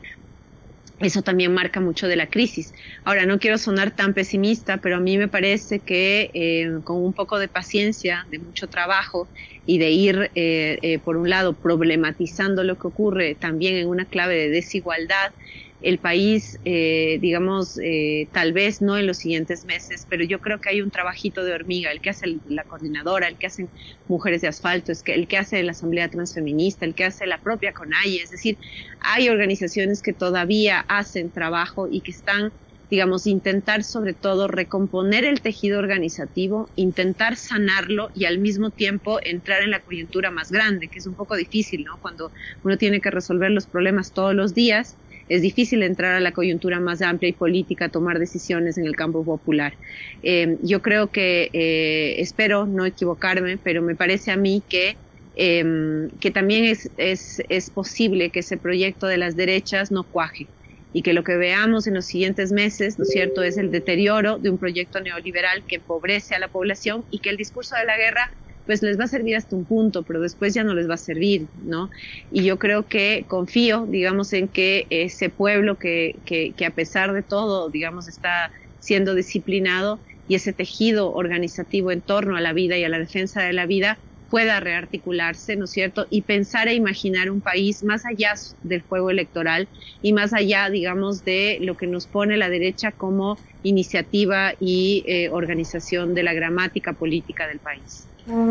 [SPEAKER 8] eso también marca mucho de la crisis. Ahora, no quiero sonar tan pesimista, pero a mí me parece que eh, con un poco de paciencia, de mucho trabajo y de ir, eh, eh, por un lado, problematizando lo que ocurre también en una clave de desigualdad, el país, eh, digamos, eh, tal vez no en los siguientes meses, pero yo creo que hay un trabajito de hormiga, el que hace la coordinadora, el que hacen Mujeres de Asfalto, es que el que hace la Asamblea Transfeminista, el que hace la propia CONAIE, es decir, hay organizaciones que todavía hacen trabajo y que están, digamos, intentar sobre todo recomponer el tejido organizativo, intentar sanarlo y al mismo tiempo entrar en la coyuntura más grande, que es un poco difícil, ¿no? Cuando uno tiene que resolver los problemas todos los días, es difícil entrar a la coyuntura más amplia y política, tomar decisiones en el campo popular. Eh, yo creo que, eh, espero no equivocarme, pero me parece a mí que, eh, que también es, es, es posible que ese proyecto de las derechas no cuaje y que lo que veamos en los siguientes meses, ¿no es cierto?, es el deterioro de un proyecto neoliberal que empobrece a la población y que el discurso de la guerra pues les va a servir hasta un punto, pero después ya no les va a servir, ¿no? Y yo creo que confío, digamos, en que ese pueblo que, que, que a pesar de todo, digamos, está siendo disciplinado y ese tejido organizativo en torno a la vida y a la defensa de la vida pueda rearticularse, ¿no es cierto? Y pensar e imaginar un país más allá del juego electoral y más allá, digamos, de lo que nos pone la derecha como iniciativa y eh, organización de la gramática política del país.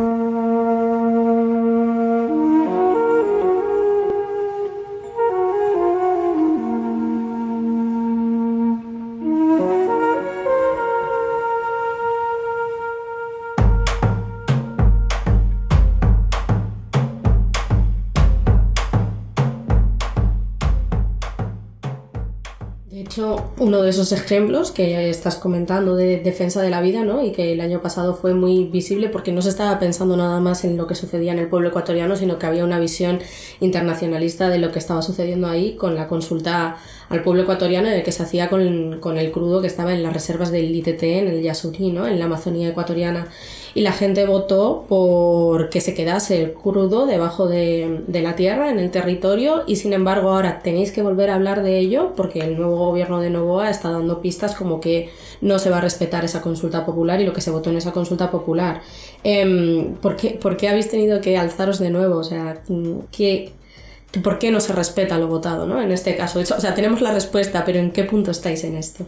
[SPEAKER 3] De hecho, uno de esos ejemplos que estás comentando de defensa de la vida, ¿no? Y que el año pasado fue muy visible porque no se estaba pensando nada más en lo que sucedía en el pueblo ecuatoriano, sino que había una visión internacionalista de lo que estaba sucediendo ahí con la consulta al pueblo ecuatoriano de que se hacía con, con el crudo que estaba en las reservas del I T T, en el Yasuní, ¿no? En la Amazonía ecuatoriana. Y la gente votó por que se quedase el crudo debajo de, de la tierra, en el territorio, y sin embargo ahora tenéis que volver a hablar de ello porque el nuevo gobierno de Noboa está dando pistas como que no se va a respetar esa consulta popular y lo que se votó en esa consulta popular. Eh, ¿por qué, ¿Por qué habéis tenido que alzaros de nuevo? O sea, ¿qué, ¿por qué no se respeta lo votado, ¿no? En este caso, o sea, tenemos la respuesta, pero ¿en qué punto estáis en esto?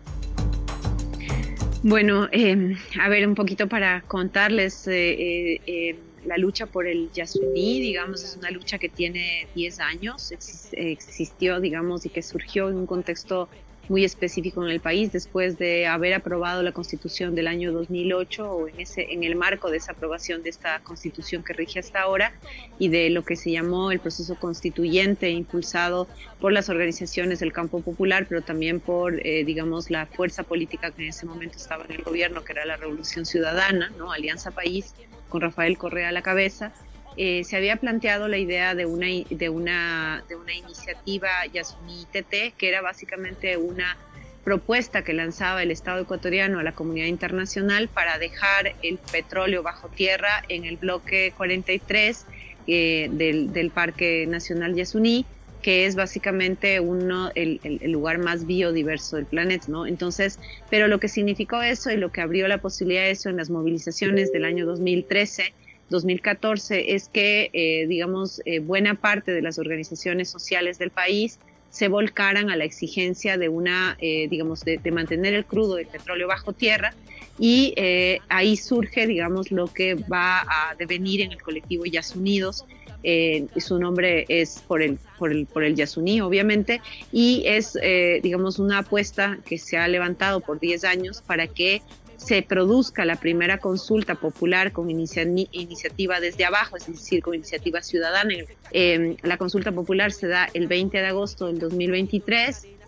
[SPEAKER 8] Bueno, eh, a ver, un poquito para contarles, eh, eh, la lucha por el Yasuní, digamos, es una lucha que tiene diez años, ex- existió, digamos, y que surgió en un contexto muy específico en el país después de haber aprobado la Constitución del año dos mil ocho o en, ese, en el marco de esa aprobación de esta Constitución que rige hasta ahora y de lo que se llamó el proceso constituyente impulsado por las organizaciones del campo popular, pero también por, eh, digamos, la fuerza política que en ese momento estaba en el gobierno, que era la Revolución Ciudadana, ¿no? Alianza País, con Rafael Correa a la cabeza. Eh, se había planteado la idea de una, de una, de una iniciativa Yasuní T T, que era básicamente una propuesta que lanzaba el Estado ecuatoriano a la comunidad internacional para dejar el petróleo bajo tierra en el bloque cuarenta y tres eh, del, del Parque Nacional Yasuní, que es básicamente uno, el, el, el lugar más biodiverso del planeta, ¿no? Entonces, pero lo que significó eso y lo que abrió la posibilidad de eso en las movilizaciones del año dos mil trece, dos mil catorce es que, eh, digamos, eh, buena parte de las organizaciones sociales del país se volcaran a la exigencia de una, eh, digamos, de, de mantener el crudo del petróleo bajo tierra y eh, ahí surge, digamos, lo que va a devenir en el colectivo Yasunidos. Eh, su nombre es por el, por el, por el Yasuní, obviamente, y es, eh, digamos, una apuesta que se ha levantado por diez años para que se produzca la primera consulta popular con inicia iniciativa desde abajo, es decir, con iniciativa ciudadana. Eh, la consulta popular se da el veinte de agosto del dos mil veintitrés,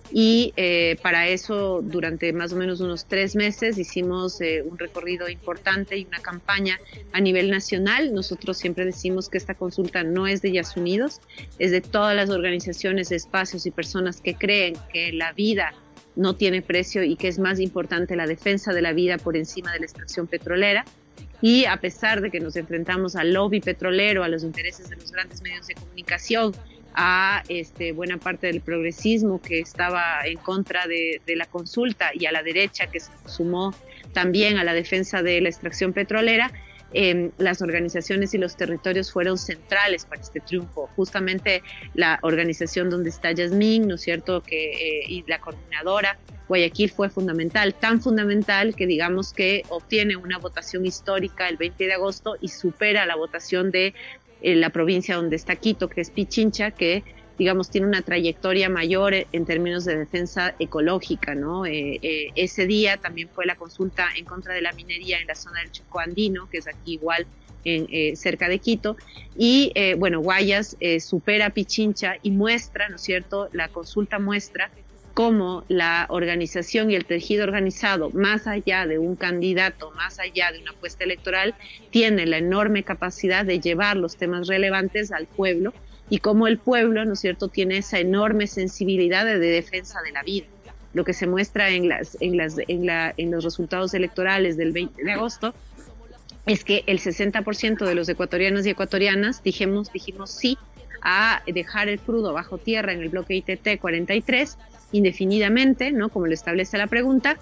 [SPEAKER 8] y eh, para eso durante más o menos unos tres meses hicimos eh, un recorrido importante y una campaña a nivel nacional. Nosotros siempre decimos que esta consulta no es de Yasunidos, es de todas las organizaciones, espacios y personas que creen que la vida no tiene precio y que es más importante la defensa de la vida por encima de la extracción petrolera. Y a pesar de que nos enfrentamos al lobby petrolero, a los intereses de los grandes medios de comunicación, a este, buena parte del progresismo que estaba en contra de, de la consulta y a la derecha que se sumó también a la defensa de la extracción petrolera, eh, las organizaciones y los territorios fueron centrales para este triunfo. Justamente la organización donde está Yasmín, ¿no es cierto?, que, eh, y la coordinadora, Guayaquil fue fundamental, tan fundamental que digamos que obtiene una votación histórica el veinte de agosto y supera la votación de eh, la provincia donde está Quito, que es Pichincha, que digamos tiene una trayectoria mayor en términos de defensa ecológica, ¿no? Eh, eh, ese día también fue la consulta en contra de la minería en la zona del Chocó Andino, que es aquí igual en, eh, cerca de Quito, y eh, bueno, Guayas eh, supera a Pichincha y muestra, ¿no es cierto?, la consulta muestra cómo la organización y el tejido organizado, más allá de un candidato, más allá de una apuesta electoral, tiene la enorme capacidad de llevar los temas relevantes al pueblo y cómo el pueblo, ¿no es cierto?, tiene esa enorme sensibilidad de, de defensa de la vida. Lo que se muestra en, las, en, las, en, la, en los resultados electorales del veinte de agosto es que el sesenta por ciento de los ecuatorianos y ecuatorianas dijimos, dijimos sí a dejar el crudo bajo tierra en el bloque I T T cuarenta y tres, indefinidamente, ¿no?, como lo establece la pregunta,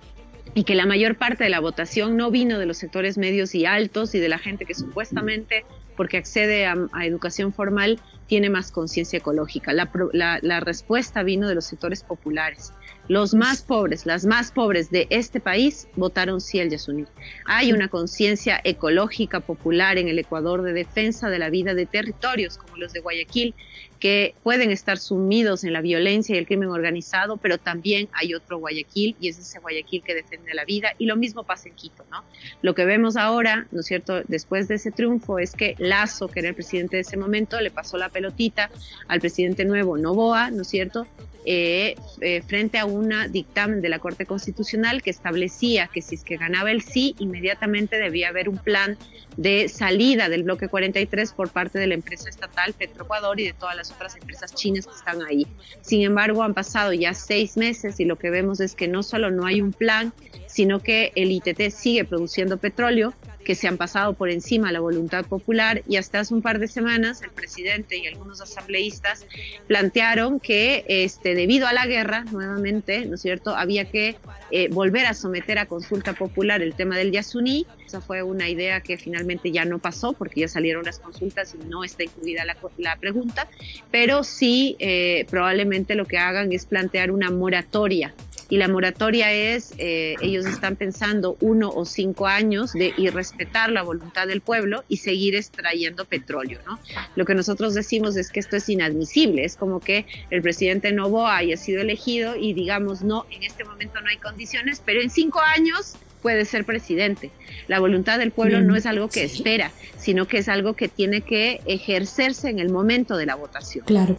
[SPEAKER 8] y que la mayor parte de la votación no vino de los sectores medios y altos y de la gente que supuestamente, porque accede a, a educación formal, tiene más conciencia ecológica. La, la, la respuesta vino de los sectores populares. Los más pobres, las más pobres de este país votaron sí al Yasuní. Hay una conciencia ecológica popular en el Ecuador de defensa de la vida de territorios como los de Guayaquil, que pueden estar sumidos en la violencia y el crimen organizado, pero también hay otro Guayaquil, y es ese Guayaquil que defiende la vida, y lo mismo pasa en Quito, ¿no? Lo que vemos ahora, ¿no es cierto?, después de ese triunfo, es que Lasso, que era el presidente de ese momento, le pasó la pelotita al presidente nuevo, Noboa, ¿no es cierto?, Eh, eh, frente a un dictamen de la Corte Constitucional que establecía que si es que ganaba el sí, inmediatamente debía haber un plan de salida del bloque cuarenta y tres por parte de la empresa estatal Petroecuador y de todas las otras empresas chinas que están ahí. Sin embargo, han pasado ya seis meses y lo que vemos es que no solo no hay un plan, sino que el I T T sigue produciendo petróleo, que se han pasado por encima de la voluntad popular, y hasta hace un par de semanas el presidente y algunos asambleístas plantearon que este, debido a la guerra, nuevamente, ¿no es cierto?, había que eh, volver a someter a consulta popular el tema del Yasuní. Esa fue una idea que finalmente ya no pasó porque ya salieron las consultas y no está incluida la, la pregunta, pero sí eh, probablemente lo que hagan es plantear una moratoria. Y la moratoria es, eh, ellos están pensando uno o cinco años de y respetar la voluntad del pueblo y seguir extrayendo petróleo, ¿no? Lo que nosotros decimos es que esto es inadmisible, es como que el presidente Noboa haya sido elegido y digamos, no, en este momento no hay condiciones, pero en cinco años puede ser presidente. La voluntad del pueblo Bien. no es algo que espera, sino que es algo que tiene que ejercerse en el momento de la votación.
[SPEAKER 3] Claro.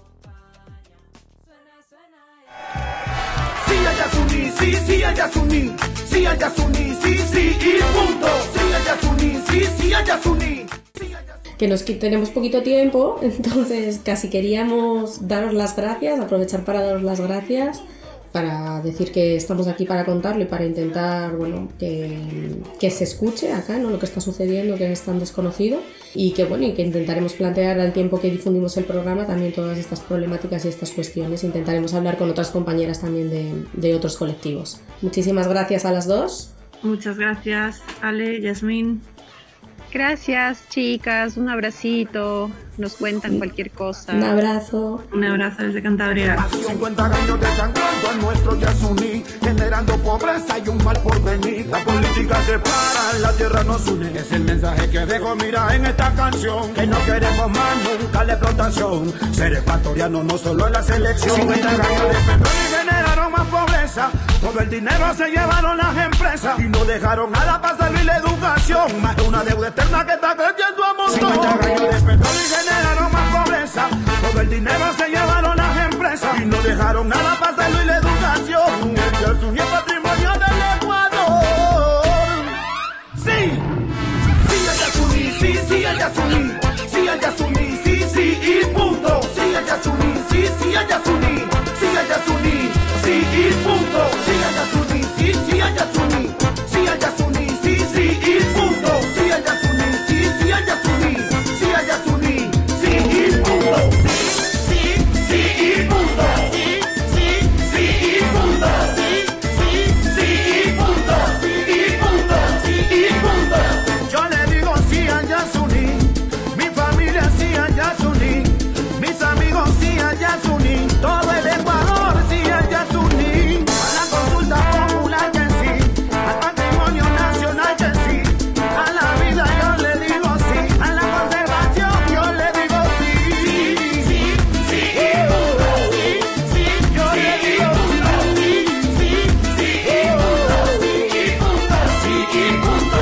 [SPEAKER 13] Yasuní, sí, sí a Yasuní, sí a Yasuní, sí, sí, y punto. Sí a Yasuní, sí, sí a Yasuní.
[SPEAKER 3] Que nos tenemos poquito tiempo, entonces casi queríamos daros las gracias, aprovechar para daros las gracias, para decir que estamos aquí para contarlo y para intentar, bueno, que, que se escuche acá, ¿no?, lo que está sucediendo, que es tan desconocido, y que, bueno, y que intentaremos plantear al tiempo que difundimos el programa también todas estas problemáticas y estas cuestiones. Intentaremos hablar con otras compañeras también de, de otros colectivos. Muchísimas gracias a las dos.
[SPEAKER 7] Muchas gracias, Ale, Yasmín.
[SPEAKER 8] Gracias, chicas, un abracito, nos cuentan cualquier cosa.
[SPEAKER 3] Un abrazo.
[SPEAKER 7] Un abrazo desde Cantabria.
[SPEAKER 13] cincuenta años desangrando a nuestro Yasuní, generando pobreza y un mal porvenir. La política separa, la tierra nos une. Es el mensaje que dejo, mira, en esta canción. Que no queremos más nunca la explotación. Ser ecuatoriano no solo en la selección. cincuenta años de petróleo generaron más pobreza. Todo el dinero se llevaron las empresas y no dejaron a la paz y la educación. Más de una deuda eterna que está creciendo a montón. cincuenta años de petróleo generaron más pobreza. Todo el dinero se llevaron las empresas y no dejaron a la paz Yasuní, sí a Yasuní, sí, sí y punto. Sí a Yasuní, sí, sí a Yasuní, sí a Yasuní, sí y punto. Sí a Yasuní, sí, sí a Yasuní, sí a Yasuní, sí, sí y punto. Sí a Yasuní, sí, sí a Yasuní, sí a Yasuní, sí y punto. Sí, sí y punto. Sí, sí, sí y punto. Sí, sí, sí y punto. Sí y punto. Sí y punto. Yo le digo sí a Yasuní, mi familia sí a Yasuní, mis amigos sí a Yasuní, todo el Ecuador sí a Yasuní. A la consulta popular que sí, al patrimonio nacional que sí, a la vida yo le digo sí, a la conservación yo le digo sí. Sí, sí, sí y punto. Sí, sí, yo le digo sí. Sí, sí, sí y punto. Sí y punto. Sí y punto.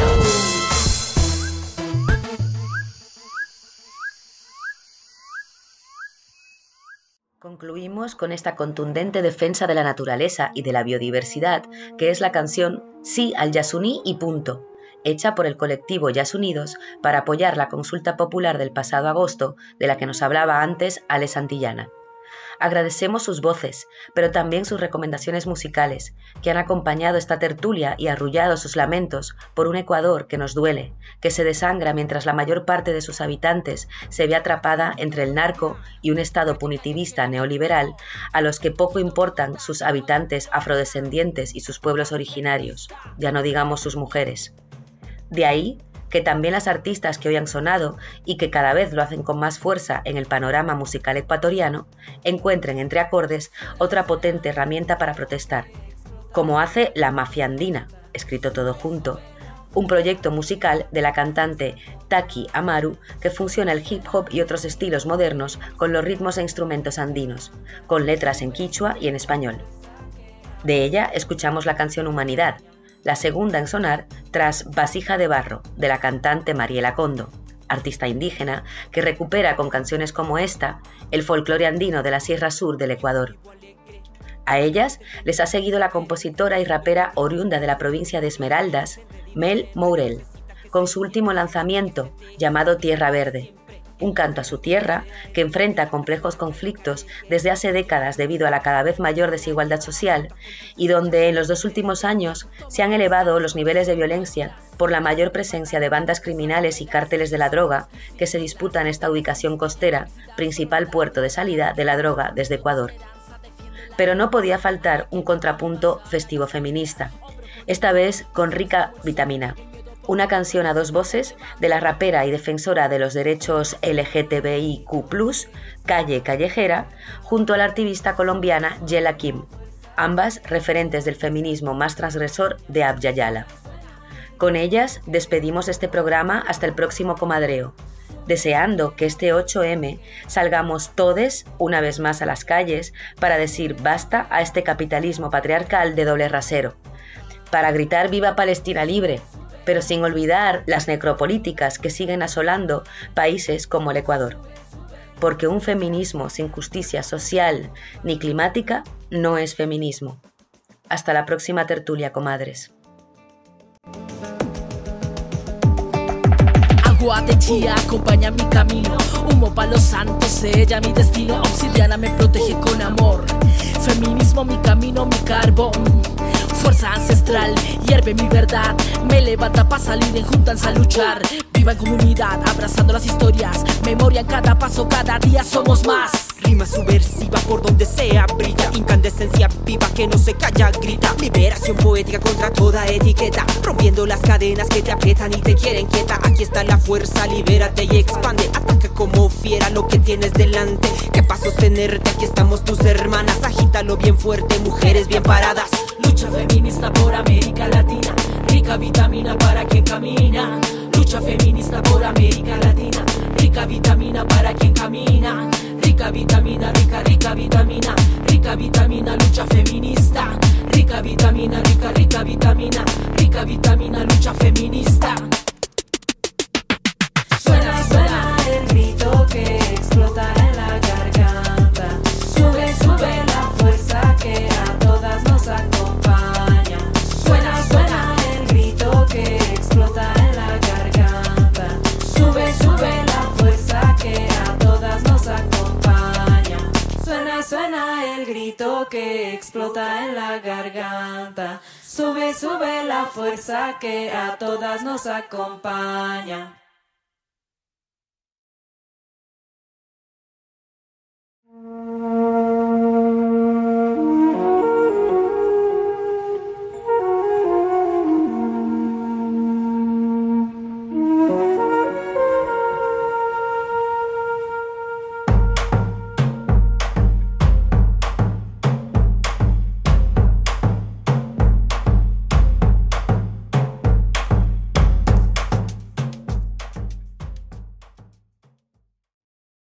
[SPEAKER 14] Concluimos con esta contundente defensa de la naturaleza y de la biodiversidad, que es la canción Sí al Yasuní y punto, hecha por el colectivo Yasunidos para apoyar la consulta popular del pasado agosto, de la que nos hablaba antes Ale Santillana. Agradecemos sus voces, pero también sus recomendaciones musicales, que han acompañado esta tertulia y arrullado sus lamentos por un Ecuador que nos duele, que se desangra mientras la mayor parte de sus habitantes se ve atrapada entre el narco y un Estado punitivista neoliberal a los que poco importan sus habitantes afrodescendientes y sus pueblos originarios, ya no digamos sus mujeres. De ahí que también las artistas que hoy han sonado y que cada vez lo hacen con más fuerza en el panorama musical ecuatoriano, encuentren entre acordes otra potente herramienta para protestar, como hace La Mafia Andina, escrito todo junto, un proyecto musical de la cantante Taki Amaru que fusiona el hip hop y otros estilos modernos con los ritmos e instrumentos andinos, con letras en quichua y en español. De ella escuchamos la canción Humanidad, la segunda en sonar tras Vasija de Barro, de la cantante Mariela Condo, artista indígena que recupera con canciones como esta el folclore andino de la Sierra Sur del Ecuador. A ellas les ha seguido la compositora y rapera oriunda de la provincia de Esmeraldas, Mel Mourel, con su último lanzamiento llamado Tierra Verde, un canto a su tierra que enfrenta complejos conflictos desde hace décadas debido a la cada vez mayor desigualdad social y donde en los dos últimos años se han elevado los niveles de violencia por la mayor presencia de bandas criminales y cárteles de la droga que se disputan esta ubicación costera, principal puerto de salida de la droga desde Ecuador. Pero no podía faltar un contrapunto festivo feminista, esta vez con Rica Vitamina, una canción a dos voces de la rapera y defensora de los derechos L G T B I Q plus, Calle Callejera, junto a la activista colombiana Yela Kim, ambas referentes del feminismo más transgresor de Abya Yala. Con ellas despedimos este programa hasta el próximo comadreo, deseando que este ocho eme salgamos todes una vez más a las calles para decir basta a este capitalismo patriarcal de doble rasero, para gritar viva Palestina libre, pero sin olvidar las necropolíticas que siguen asolando países como el Ecuador. Porque un feminismo sin justicia social ni climática no es feminismo. Hasta la próxima tertulia, comadres.
[SPEAKER 15] Agua de chía acompaña mi camino, humo pa' los santos sella mi destino, obsidiana me protege con amor, feminismo mi camino, mi carbón, fuerza ancestral, hierve mi verdad, me levanta pa' salir, enjuntanse a luchar, viva en comunidad, abrazando las historias, memoria en cada paso, cada día somos más.
[SPEAKER 16] Rima subversiva por donde sea brilla, incandescencia viva que no se calla, grita. Liberación poética contra toda etiqueta, rompiendo las cadenas que te aprietan y te quieren quieta. Aquí está la fuerza, libérate y expande, ataca como fiera lo que tienes delante. Que pa' sostenerte, aquí estamos tus hermanas, agítalo bien fuerte, mujeres bien paradas.
[SPEAKER 15] Lucha feminista por América Latina, rica vitamina para quien camina. Lucha feminista por América Latina, rica vitamina para quien camina. Rica vitamina, rica, rica vitamina, rica vitamina, lucha feminista. Rica vitamina, rica, rica vitamina, rica vitamina, lucha feminista.
[SPEAKER 4] Suena, suena el grito que explotará en la garganta. Sube, sube la fuerza que a todas nos acompaña. Suena, suena el grito que explotará en la garganta. Sube, sube la grito que explota en la garganta. Sube, sube la fuerza que a todas nos acompaña.
[SPEAKER 17] Thank you.